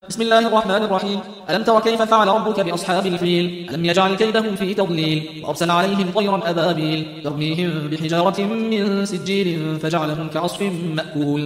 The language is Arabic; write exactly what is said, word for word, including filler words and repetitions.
بسم الله الرحمن الرحيم. ألم تر كيف فعل ربك بأصحاب الفيل؟ ألم يجعل كيدهم في تضليل وأرسل عليهم طيرا أبابيل ترميهم بحجارة من سجيل فجعلهم كعصف مأكول.